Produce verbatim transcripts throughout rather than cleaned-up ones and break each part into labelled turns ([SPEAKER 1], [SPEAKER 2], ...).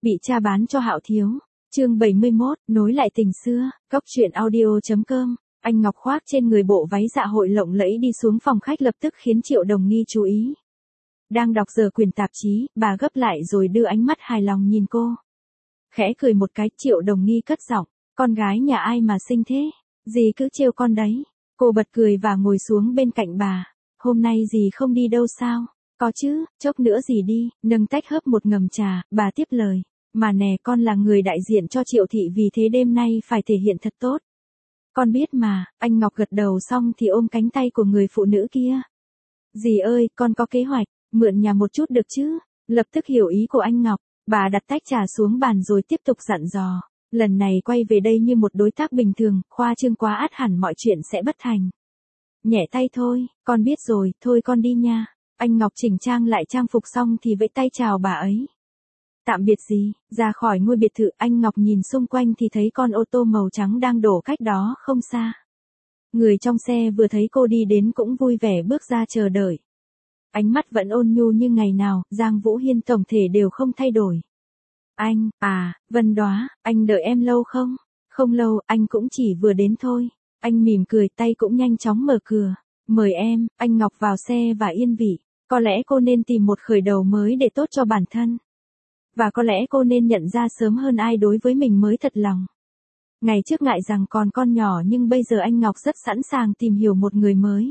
[SPEAKER 1] Bị cha bán cho Hạo Thiếu. Chương bảy mươi mốt, nối lại tình xưa. Cốc truyện audio chấm com. Anh Ngọc khoác trên người bộ váy dạ hội lộng lẫy đi xuống phòng khách lập tức khiến Triệu Đồng Nghi chú ý. Đang đọc giờ quyển tạp chí, bà gấp lại rồi đưa ánh mắt hài lòng nhìn cô. Khẽ cười một cái, Triệu Đồng Nghi cất giọng, con gái nhà ai mà xinh thế, dì cứ trêu con đấy. Cô bật cười và ngồi xuống bên cạnh bà. Hôm nay dì không đi đâu sao? Có chứ, chốc nữa dì đi, nâng tách hớp một ngầm trà, bà tiếp lời. Mà nè, con là người đại diện cho Triệu thị vì thế đêm nay phải thể hiện thật tốt. Con biết mà. Anh Ngọc gật đầu xong thì ôm cánh tay của người phụ nữ kia. Dì ơi, con có kế hoạch, mượn nhà một chút được chứ? Lập tức hiểu ý của anh Ngọc, bà đặt tách trà xuống bàn rồi tiếp tục dặn dò. Lần này quay về đây như một đối tác bình thường, khoa trương quá ắt hẳn mọi chuyện sẽ bất thành. Nhẹ tay thôi, con biết rồi, thôi con đi nha. Anh Ngọc chỉnh trang lại trang phục xong thì vẫy tay chào bà ấy. Tạm biệt gì, ra khỏi ngôi biệt thự anh Ngọc nhìn xung quanh thì thấy con ô tô màu trắng đang đổ cách đó không xa. Người trong xe vừa thấy cô đi đến cũng vui vẻ bước ra chờ đợi. Ánh mắt vẫn ôn nhu như ngày nào, Giang Vũ Hiên tổng thể đều không thay đổi. Anh, à, Vân Đóa, anh đợi em lâu không? Không lâu, anh cũng chỉ vừa đến thôi. Anh mỉm cười tay cũng nhanh chóng mở cửa. Mời em, anh Ngọc vào xe và yên vị. Có lẽ cô nên tìm một khởi đầu mới để tốt cho bản thân. Và có lẽ cô nên nhận ra sớm hơn ai đối với mình mới thật lòng. Ngày trước ngại rằng còn con nhỏ nhưng bây giờ anh Ngọc rất sẵn sàng tìm hiểu một người mới.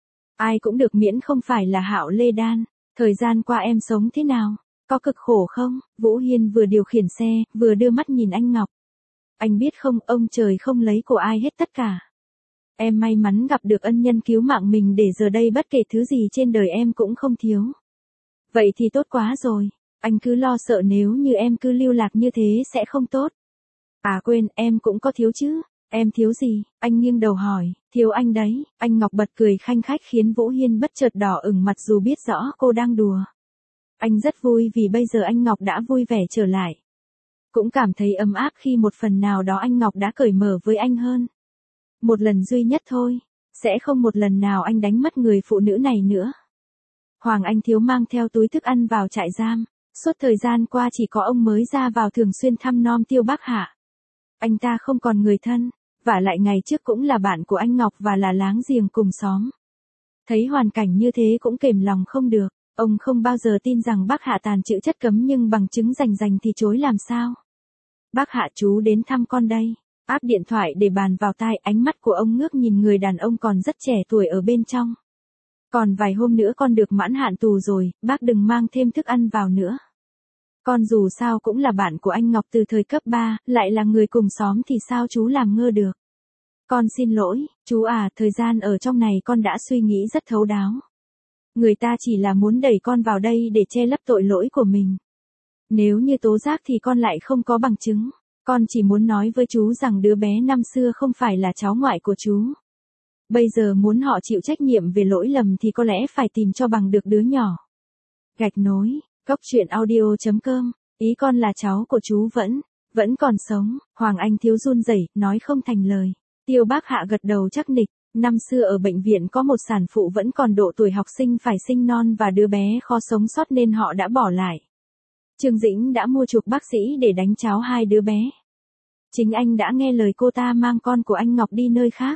[SPEAKER 1] Ai cũng được miễn không phải là Hạo Lê Đan. Thời gian qua em sống thế nào? Có cực khổ không? Vũ Hiên vừa điều khiển xe, vừa đưa mắt nhìn anh Ngọc. Anh biết không, ông trời không lấy của ai hết tất cả. Em may mắn gặp được ân nhân cứu mạng mình để giờ đây bất kể thứ gì trên đời em cũng không thiếu. Vậy thì tốt quá rồi. Anh cứ lo sợ nếu như em cứ lưu lạc như thế sẽ không tốt. À quên, em cũng có thiếu chứ. Em thiếu gì? Anh nghiêng đầu hỏi. Thiếu anh đấy. Anh Ngọc bật cười khanh khách khiến Vũ Hiên bất chợt đỏ ửng mặt dù biết rõ cô đang đùa. Anh rất vui vì bây giờ anh Ngọc đã vui vẻ trở lại. Cũng cảm thấy ấm áp khi một phần nào đó anh Ngọc đã cởi mở với anh hơn. Một lần duy nhất thôi. Sẽ không một lần nào anh đánh mất người phụ nữ này nữa. Hoàng Anh Thiếu mang theo túi thức ăn vào trại giam. Suốt thời gian qua chỉ có ông mới ra vào thường xuyên thăm nom Tiêu Bắc Hạ. Anh ta không còn người thân, vả lại ngày trước cũng là bạn của anh Ngọc và là láng giềng cùng xóm. Thấy hoàn cảnh như thế cũng kềm lòng không được, ông không bao giờ tin rằng Bắc Hạ tàn trữ chất cấm nhưng bằng chứng rành rành thì chối làm sao. Bác Hạ chú đến thăm con đây. Áp điện thoại để bàn vào tai, ánh mắt của ông ngước nhìn người đàn ông còn rất trẻ tuổi ở bên trong. Còn vài hôm nữa con được mãn hạn tù rồi, bác đừng mang thêm thức ăn vào nữa. Con dù sao cũng là bạn của anh Ngọc từ thời cấp ba, lại là người cùng xóm thì sao chú làm ngơ được. Con xin lỗi, chú à, thời gian ở trong này con đã suy nghĩ rất thấu đáo. Người ta chỉ là muốn đẩy con vào đây để che lấp tội lỗi của mình. Nếu như tố giác thì con lại không có bằng chứng. Con chỉ muốn nói với chú rằng đứa bé năm xưa không phải là cháu ngoại của chú. Bây giờ muốn họ chịu trách nhiệm về lỗi lầm thì có lẽ phải tìm cho bằng được đứa nhỏ. Gạch nối, cốc truyện audio chấm com, ý con là cháu của chú vẫn, vẫn còn sống. Hoàng Anh Thiếu run rẩy, nói không thành lời. Tiêu Bác Hạ gật đầu chắc nịch, năm xưa ở bệnh viện có một sản phụ vẫn còn độ tuổi học sinh phải sinh non và đứa bé khó sống sót nên họ đã bỏ lại. Trương Dĩnh đã mua chuộc bác sĩ để đánh cháo hai đứa bé. Chính anh đã nghe lời cô ta mang con của anh Ngọc đi nơi khác.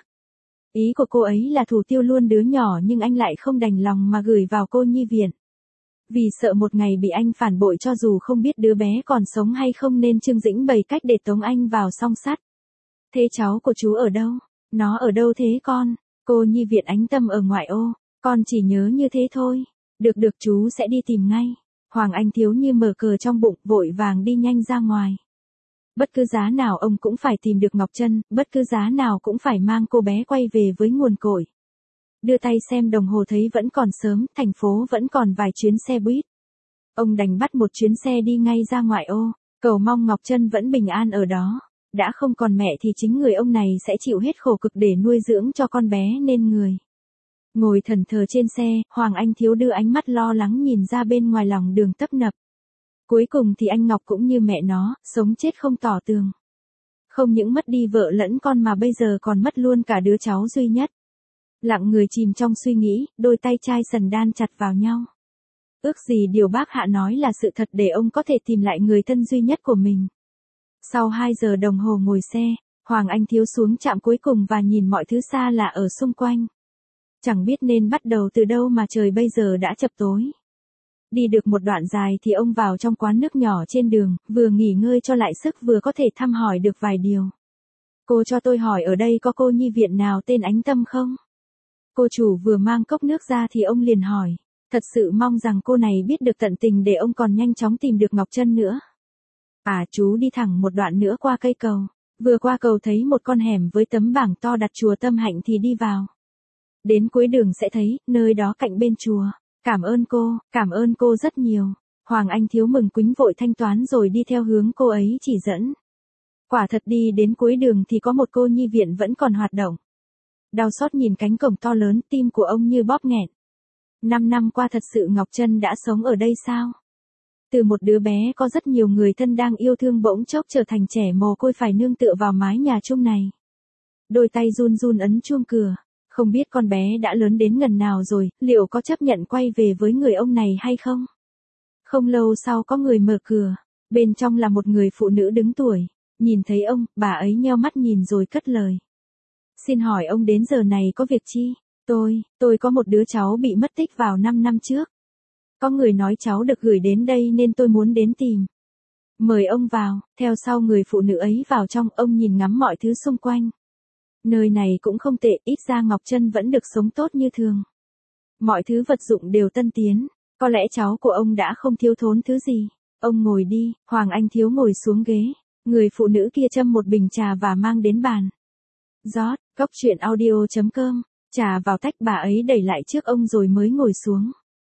[SPEAKER 1] Ý của cô ấy là thủ tiêu luôn đứa nhỏ nhưng anh lại không đành lòng mà gửi vào cô nhi viện. Vì sợ một ngày bị anh phản bội cho dù không biết đứa bé còn sống hay không nên Trương Dĩnh bày cách để tống anh vào song sắt. Thế cháu của chú ở đâu? Nó ở đâu thế con? Cô nhi viện Ánh Tâm ở ngoại ô. Con chỉ nhớ như thế thôi. Được được chú sẽ đi tìm ngay. Hoàng Anh Thiếu như mở cờ trong bụng vội vàng đi nhanh ra ngoài. Bất cứ giá nào ông cũng phải tìm được Ngọc Trân, bất cứ giá nào cũng phải mang cô bé quay về với nguồn cội. Đưa tay xem đồng hồ thấy vẫn còn sớm, thành phố vẫn còn vài chuyến xe buýt. Ông đành bắt một chuyến xe đi ngay ra ngoại ô, cầu mong Ngọc Trân vẫn bình an ở đó. Đã không còn mẹ thì chính người ông này sẽ chịu hết khổ cực để nuôi dưỡng cho con bé nên người. Ngồi thẫn thờ trên xe, Hoàng Anh Thiếu đưa ánh mắt lo lắng nhìn ra bên ngoài lòng đường tấp nập. Cuối cùng thì anh Ngọc cũng như mẹ nó, sống chết không tỏ tường. Không những mất đi vợ lẫn con mà bây giờ còn mất luôn cả đứa cháu duy nhất. Lặng người chìm trong suy nghĩ, đôi tay trai sần đan chặt vào nhau. Ước gì điều bác Hạ nói là sự thật để ông có thể tìm lại người thân duy nhất của mình. Sau hai giờ đồng hồ ngồi xe, Hoàng Anh Thiếu xuống trạm cuối cùng và nhìn mọi thứ xa lạ ở xung quanh. Chẳng biết nên bắt đầu từ đâu mà trời bây giờ đã chập tối. Đi được một đoạn dài thì ông vào trong quán nước nhỏ trên đường, vừa nghỉ ngơi cho lại sức vừa có thể thăm hỏi được vài điều. Cô cho tôi hỏi ở đây có cô nhi viện nào tên Ánh Tâm không? Cô chủ vừa mang cốc nước ra thì ông liền hỏi. Thật sự mong rằng cô này biết được tận tình để ông còn nhanh chóng tìm được Ngọc Trân nữa. À, chú đi thẳng một đoạn nữa qua cây cầu. Vừa qua cầu thấy một con hẻm với tấm bảng to đặt chùa Tâm Hạnh thì đi vào. Đến cuối đường sẽ thấy, nơi đó cạnh bên chùa. Cảm ơn cô, cảm ơn cô rất nhiều. Hoàng Anh Thiếu mừng quính vội thanh toán rồi đi theo hướng cô ấy chỉ dẫn. Quả thật đi đến cuối đường thì có một cô nhi viện vẫn còn hoạt động. Đau xót nhìn cánh cổng to lớn, tim của ông như bóp nghẹn. Năm năm qua thật sự Ngọc Trân đã sống ở đây sao? Từ một đứa bé có rất nhiều người thân đang yêu thương bỗng chốc trở thành trẻ mồ côi phải nương tựa vào mái nhà chung này. Đôi tay run run ấn chuông cửa. Không biết con bé đã lớn đến ngần nào rồi, liệu có chấp nhận quay về với người ông này hay không? Không lâu sau có người mở cửa. Bên trong là một người phụ nữ đứng tuổi. Nhìn thấy ông, bà ấy nheo mắt nhìn rồi cất lời. Xin hỏi ông đến giờ này có việc chi? Tôi, tôi có một đứa cháu bị mất tích vào năm năm trước. Có người nói cháu được gửi đến đây nên tôi muốn đến tìm. Mời ông vào, theo sau người phụ nữ ấy vào trong, ông nhìn ngắm mọi thứ xung quanh. Nơi này cũng không tệ, ít ra Ngọc Trân vẫn được sống tốt như thường. Mọi thứ vật dụng đều tân tiến, có lẽ cháu của ông đã không thiếu thốn thứ gì. Ông ngồi đi, Hoàng Anh Thiếu ngồi xuống ghế, người phụ nữ kia châm một bình trà và mang đến bàn. Rót, cốc truyện audio chấm com, trà vào tách bà ấy đẩy lại trước ông rồi mới ngồi xuống.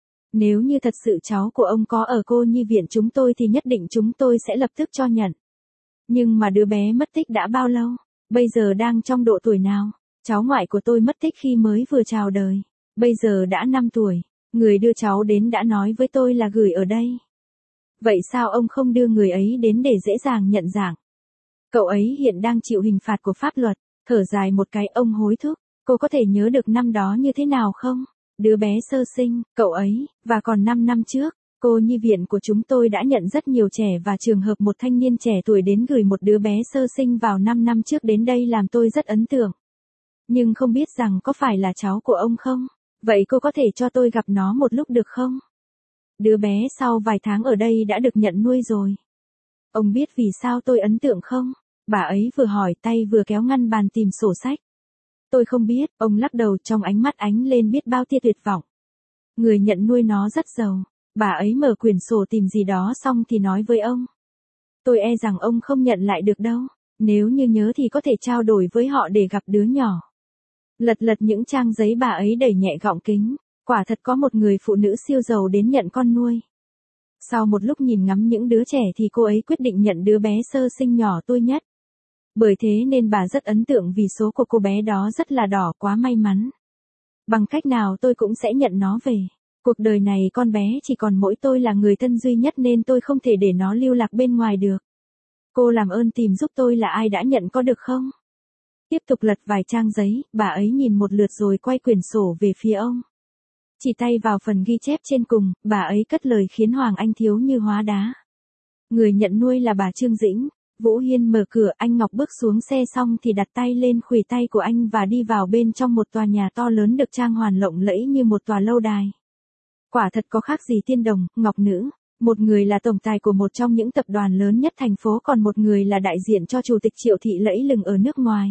[SPEAKER 1] Nếu như thật sự cháu của ông có ở cô nhi viện chúng tôi thì nhất định chúng tôi sẽ lập tức cho nhận. Nhưng mà đứa bé mất tích đã bao lâu? Bây giờ đang trong độ tuổi nào? Cháu ngoại của tôi mất tích khi mới vừa chào đời. Bây giờ đã năm tuổi. Người đưa cháu đến đã nói với tôi là gửi ở đây. Vậy sao ông không đưa người ấy đến để dễ dàng nhận dạng? Cậu ấy hiện đang chịu hình phạt của pháp luật. Thở dài một cái ông hối thúc. Cô có thể nhớ được năm đó như thế nào không? Đứa bé sơ sinh, cậu ấy, và còn năm năm trước, cô nhi viện của chúng tôi đã nhận rất nhiều trẻ và trường hợp một thanh niên trẻ tuổi đến gửi một đứa bé sơ sinh vào năm năm trước đến đây làm tôi rất ấn tượng. Nhưng không biết rằng có phải là cháu của ông không? Vậy cô có thể cho tôi gặp nó một lúc được không? Đứa bé sau vài tháng ở đây đã được nhận nuôi rồi. Ông biết vì sao tôi ấn tượng không? Bà ấy vừa hỏi tay vừa kéo ngăn bàn tìm sổ sách. Tôi không biết, ông lắc đầu trong ánh mắt ánh lên biết bao tia tuyệt vọng. Người nhận nuôi nó rất giàu. Bà ấy mở quyển sổ tìm gì đó xong thì nói với ông. Tôi e rằng ông không nhận lại được đâu. Nếu như nhớ thì có thể trao đổi với họ để gặp đứa nhỏ. Lật lật những trang giấy bà ấy đẩy nhẹ gọng kính. Quả thật có một người phụ nữ siêu giàu đến nhận con nuôi. Sau một lúc nhìn ngắm những đứa trẻ thì cô ấy quyết định nhận đứa bé sơ sinh nhỏ tôi nhất. Bởi thế nên bà rất ấn tượng vì số của cô bé đó rất là đỏ, quá may mắn. Bằng cách nào tôi cũng sẽ nhận nó về. Cuộc đời này con bé chỉ còn mỗi tôi là người thân duy nhất nên tôi không thể để nó lưu lạc bên ngoài được. Cô làm ơn tìm giúp tôi là ai đã nhận có được không? Tiếp tục lật vài trang giấy, bà ấy nhìn một lượt rồi quay quyển sổ về phía ông. Chỉ tay vào phần ghi chép trên cùng, bà ấy cất lời khiến Hoàng Anh Thiếu như hóa đá. Người nhận nuôi là bà Trương Dĩnh. Vũ Hiên mở cửa, anh Ngọc bước xuống xe xong thì đặt tay lên khuỷu tay của anh và đi vào bên trong một tòa nhà to lớn được trang hoàn lộng lẫy như một tòa lâu đài. Quả thật có khác gì tiên đồng, ngọc nữ. Một người là tổng tài của một trong những tập đoàn lớn nhất thành phố còn một người là đại diện cho chủ tịch Triệu Thị lẫy lừng ở nước ngoài.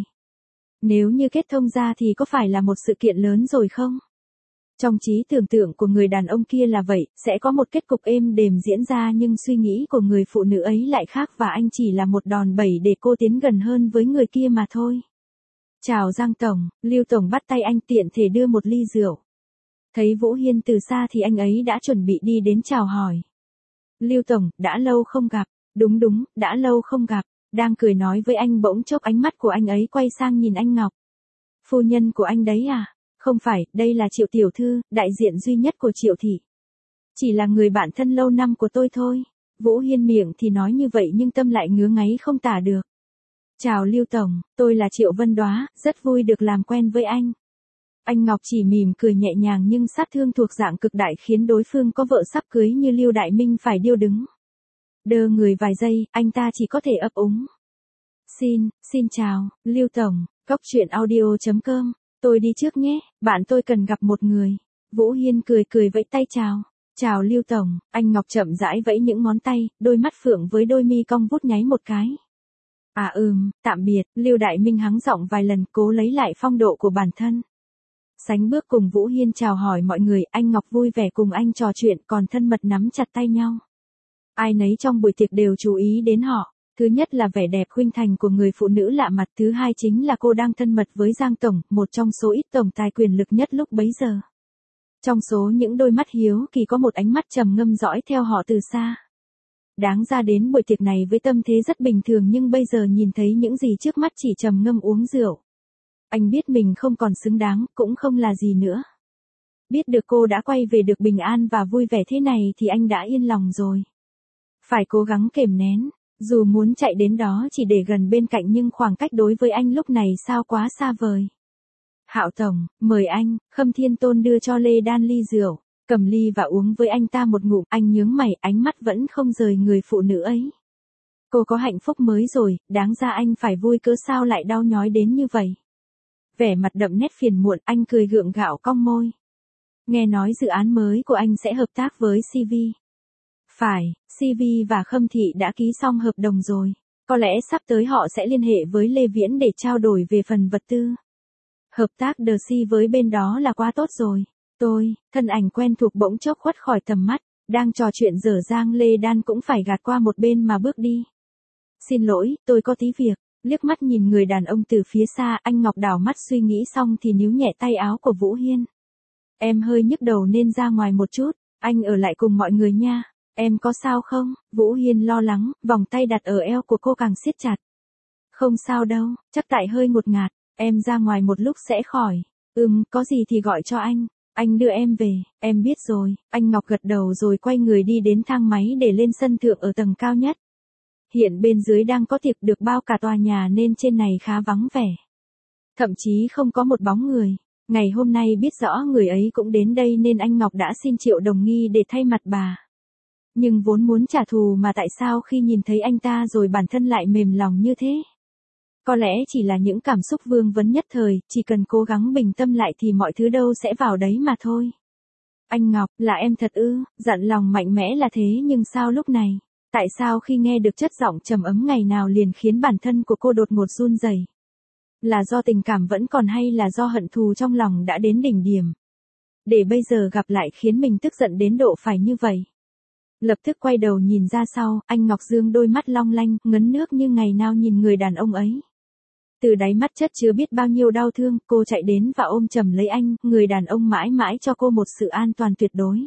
[SPEAKER 1] Nếu như kết thông ra thì có phải là một sự kiện lớn rồi không? Trong trí tưởng tượng của người đàn ông kia là vậy, sẽ có một kết cục êm đềm diễn ra nhưng suy nghĩ của người phụ nữ ấy lại khác và anh chỉ là một đòn bẩy để cô tiến gần hơn với người kia mà thôi. Chào Giang Tổng, Lưu Tổng bắt tay anh tiện thể đưa một ly rượu. Thấy Vũ Hiên từ xa thì anh ấy đã chuẩn bị đi đến chào hỏi. Lưu Tổng, đã lâu không gặp, đúng đúng, đã lâu không gặp, đang cười nói với anh bỗng chốc ánh mắt của anh ấy quay sang nhìn anh Ngọc. Phu nhân của anh đấy à? Không phải, đây là Triệu Tiểu Thư, đại diện duy nhất của Triệu Thị. Chỉ là người bạn thân lâu năm của tôi thôi. Vũ Hiên miệng thì nói như vậy nhưng tâm lại ngứa ngáy không tả được. Chào Lưu Tổng, tôi là Triệu Vân Đóa, rất vui được làm quen với anh. Anh Ngọc chỉ mỉm cười nhẹ nhàng nhưng sát thương thuộc dạng cực đại khiến đối phương có vợ sắp cưới như Lưu Đại Minh phải điêu đứng. Đơ người vài giây, anh ta chỉ có thể ấp úng. Xin, xin chào, Lưu Tổng, Cóc Truyện Audio chấm com, tôi đi trước nhé, bạn tôi cần gặp một người. Vũ Hiên cười cười vẫy tay chào. Chào Lưu Tổng, anh Ngọc chậm rãi vẫy những ngón tay, đôi mắt phượng với đôi mi cong vút nháy một cái. À ừm, tạm biệt, Lưu Đại Minh hắng giọng vài lần cố lấy lại phong độ của bản thân. Sánh bước cùng Vũ Hiên chào hỏi mọi người, anh Ngọc vui vẻ cùng anh trò chuyện còn thân mật nắm chặt tay nhau. Ai nấy trong buổi tiệc đều chú ý đến họ. Thứ nhất là vẻ đẹp khuynh thành của người phụ nữ lạ mặt, thứ hai chính là cô đang thân mật với Giang Tổng, một trong số ít tổng tài quyền lực nhất lúc bấy giờ. Trong số những đôi mắt hiếu kỳ có một ánh mắt trầm ngâm dõi theo họ từ xa. Đáng ra đến buổi tiệc này với tâm thế rất bình thường nhưng bây giờ nhìn thấy những gì trước mắt chỉ trầm ngâm uống rượu. Anh biết mình không còn xứng đáng, cũng không là gì nữa. Biết được cô đã quay về được bình an và vui vẻ thế này thì anh đã yên lòng rồi. Phải cố gắng kềm nén, dù muốn chạy đến đó chỉ để gần bên cạnh nhưng khoảng cách đối với anh lúc này sao quá xa vời. Hạo Tổng, mời anh, Khâm Thiên Tôn đưa cho Lê Đan ly rượu, cầm ly và uống với anh ta một ngụm, anh nhướng mày, ánh mắt vẫn không rời người phụ nữ ấy. Cô có hạnh phúc mới rồi, đáng ra anh phải vui cớ sao lại đau nhói đến như vậy. Vẻ mặt đậm nét phiền muộn, anh cười gượng gạo cong môi. Nghe nói dự án mới của anh sẽ hợp tác với xê vê. Phải, xê vê và Khâm Thị đã ký xong hợp đồng rồi. Có lẽ sắp tới họ sẽ liên hệ với Lê Viễn để trao đổi về phần vật tư. Hợp tác The Sea với bên đó là quá tốt rồi. Tôi, thân ảnh quen thuộc bỗng chốc khuất khỏi tầm mắt, đang trò chuyện dở dang Lê Đan cũng phải gạt qua một bên mà bước đi. Xin lỗi, tôi có tí việc. Liếc mắt nhìn người đàn ông từ phía xa, anh Ngọc đảo mắt suy nghĩ xong thì níu nhẹ tay áo của Vũ Hiên. Em hơi nhức đầu nên ra ngoài một chút, anh ở lại cùng mọi người nha. Em có sao không? Vũ Hiên lo lắng, vòng tay đặt ở eo của cô càng siết chặt. Không sao đâu, chắc tại hơi ngột ngạt, em ra ngoài một lúc sẽ khỏi. Ừm, có gì thì gọi cho anh, anh đưa em về, em biết rồi. Anh Ngọc gật đầu rồi quay người đi đến thang máy để lên sân thượng ở tầng cao nhất. Hiện bên dưới đang có tiệc được bao cả tòa nhà nên trên này khá vắng vẻ. Thậm chí không có một bóng người. Ngày hôm nay biết rõ người ấy cũng đến đây nên anh Ngọc đã xin Triệu Đồng Nghi để thay mặt bà. Nhưng vốn muốn trả thù mà tại sao khi nhìn thấy anh ta rồi bản thân lại mềm lòng như thế? Có lẽ chỉ là những cảm xúc vương vấn nhất thời, chỉ cần cố gắng bình tâm lại thì mọi thứ đâu sẽ vào đấy mà thôi. Anh Ngọc, là em thật ư? Dặn lòng mạnh mẽ là thế nhưng sao lúc này? Tại sao khi nghe được chất giọng trầm ấm ngày nào liền khiến bản thân của cô đột ngột run rẩy? Là do tình cảm vẫn còn hay là do hận thù trong lòng đã đến đỉnh điểm? Để bây giờ gặp lại khiến mình tức giận đến độ phải như vậy. Lập tức quay đầu nhìn ra sau, anh Ngọc Dương đôi mắt long lanh, ngấn nước như ngày nào nhìn người đàn ông ấy. Từ đáy mắt chất chứa biết bao nhiêu đau thương, cô chạy đến và ôm chầm lấy anh, người đàn ông mãi mãi cho cô một sự an toàn tuyệt đối.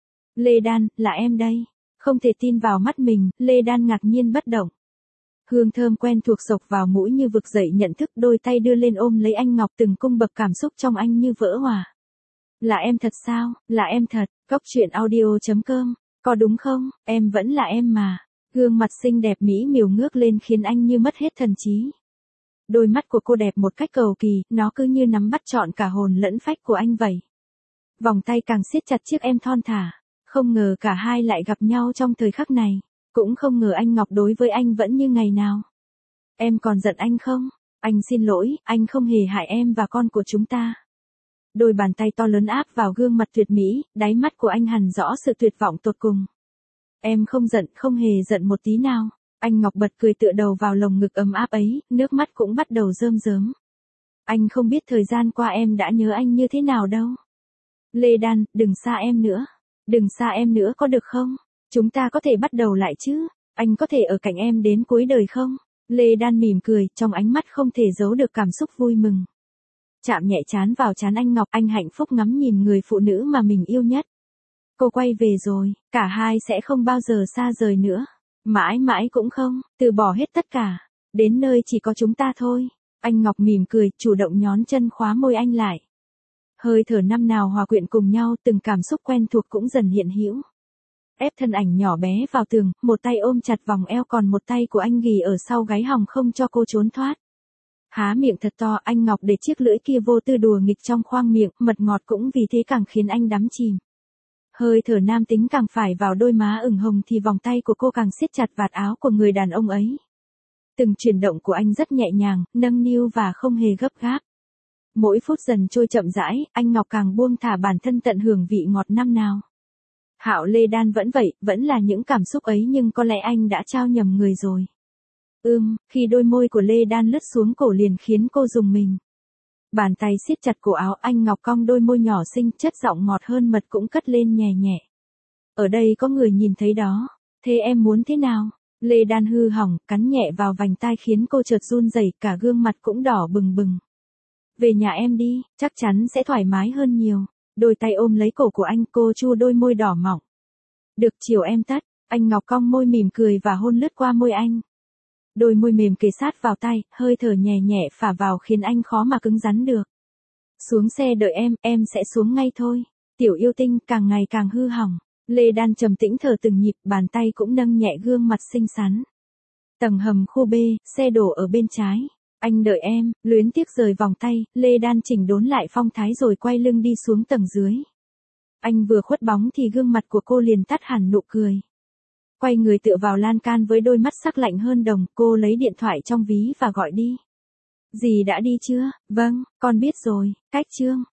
[SPEAKER 1] Lê Đan, là em đây. Không thể tin vào mắt mình, Lê Đan ngạc nhiên bất động. Hương thơm quen thuộc sộc vào mũi như vực dậy nhận thức, đôi tay đưa lên ôm lấy anh Ngọc, từng cung bậc cảm xúc trong anh như vỡ hòa. Là em thật sao? Là em thật. Cóc Truyện Audio chấm com. Có đúng không? Em vẫn là em mà. Gương mặt xinh đẹp mỹ miều ngước lên khiến anh như mất hết thần trí. Đôi mắt của cô đẹp một cách cầu kỳ, nó cứ như nắm bắt trọn cả hồn lẫn phách của anh vậy. Vòng tay càng siết chặt chiếc em thon thả. Không ngờ cả hai lại gặp nhau trong thời khắc này. Cũng không ngờ anh Ngọc đối với anh vẫn như ngày nào. Em còn giận anh không? Anh xin lỗi, anh không hề hại em và con của chúng ta. Đôi bàn tay to lớn áp vào gương mặt tuyệt mỹ, đáy mắt của anh hằn rõ sự tuyệt vọng tột cùng. Em không giận, không hề giận một tí nào. Anh Ngọc bật cười tựa đầu vào lồng ngực ấm áp ấy, nước mắt cũng bắt đầu rơm rớm. Anh không biết thời gian qua em đã nhớ anh như thế nào đâu. Lê Đan, đừng xa em nữa. Đừng xa em nữa có được không? Chúng ta có thể bắt đầu lại chứ? Anh có thể ở cạnh em đến cuối đời không? Lê Đan mỉm cười, trong ánh mắt không thể giấu được cảm xúc vui mừng. Chạm nhẹ trán vào trán anh Ngọc, anh hạnh phúc ngắm nhìn người phụ nữ mà mình yêu nhất. Cô quay về rồi, cả hai sẽ không bao giờ xa rời nữa. Mãi mãi cũng không, từ bỏ hết tất cả. Đến nơi chỉ có chúng ta thôi. Anh Ngọc mỉm cười, chủ động nhón chân khóa môi anh lại. Hơi thở năm nào hòa quyện cùng nhau, từng cảm xúc quen thuộc cũng dần hiện hữu. Ép thân ảnh nhỏ bé vào tường, một tay ôm chặt vòng eo còn một tay của anh ghì ở sau gáy hòng không cho cô trốn thoát. Há miệng thật to, anh Ngọc để chiếc lưỡi kia vô tư đùa nghịch trong khoang miệng, mật ngọt cũng vì thế càng khiến anh đắm chìm. Hơi thở nam tính càng phải vào đôi má ửng hồng thì vòng tay của cô càng siết chặt vạt áo của người đàn ông ấy. Từng chuyển động của anh rất nhẹ nhàng, nâng niu và không hề gấp gáp. Mỗi phút dần trôi chậm rãi, anh Ngọc càng buông thả bản thân tận hưởng vị ngọt năm nào. Hạo Lê Đan vẫn vậy, vẫn là những cảm xúc ấy nhưng có lẽ anh đã trao nhầm người rồi. Ưm, khi đôi môi của Lê Đan lướt xuống cổ liền khiến cô rùng mình. Bàn tay siết chặt cổ áo, anh Ngọc cong đôi môi nhỏ xinh, chất giọng ngọt hơn mật cũng cất lên nhẹ nhẹ. Ở đây có người nhìn thấy đó, thế em muốn thế nào? Lê Đan hư hỏng, cắn nhẹ vào vành tai khiến cô chợt run rẩy, cả gương mặt cũng đỏ bừng bừng. Về nhà em đi, chắc chắn sẽ thoải mái hơn nhiều. Đôi tay ôm lấy cổ của anh, cô chu đôi môi đỏ mọng. Được, chiều em tất. Anh Ngọc cong môi mỉm cười và hôn lướt qua môi anh. Đôi môi mềm kề sát vào tay, hơi thở nhẹ nhẹ phả vào khiến anh khó mà cứng rắn được. Xuống xe đợi em, em sẽ xuống ngay thôi. Tiểu yêu tinh càng ngày càng hư hỏng. Lê Đan trầm tĩnh thở từng nhịp, bàn tay cũng nâng nhẹ gương mặt xinh xắn. Tầng hầm khu B, xe đổ ở bên trái. Anh đợi em, luyến tiếc rời vòng tay, Lê Đan chỉnh đốn lại phong thái rồi quay lưng đi xuống tầng dưới. Anh vừa khuất bóng thì gương mặt của cô liền tắt hẳn nụ cười. Quay người tựa vào lan can với đôi mắt sắc lạnh hơn đồng, cô lấy điện thoại trong ví và gọi đi. Dì đã đi chưa? Vâng, con biết rồi, cách chương.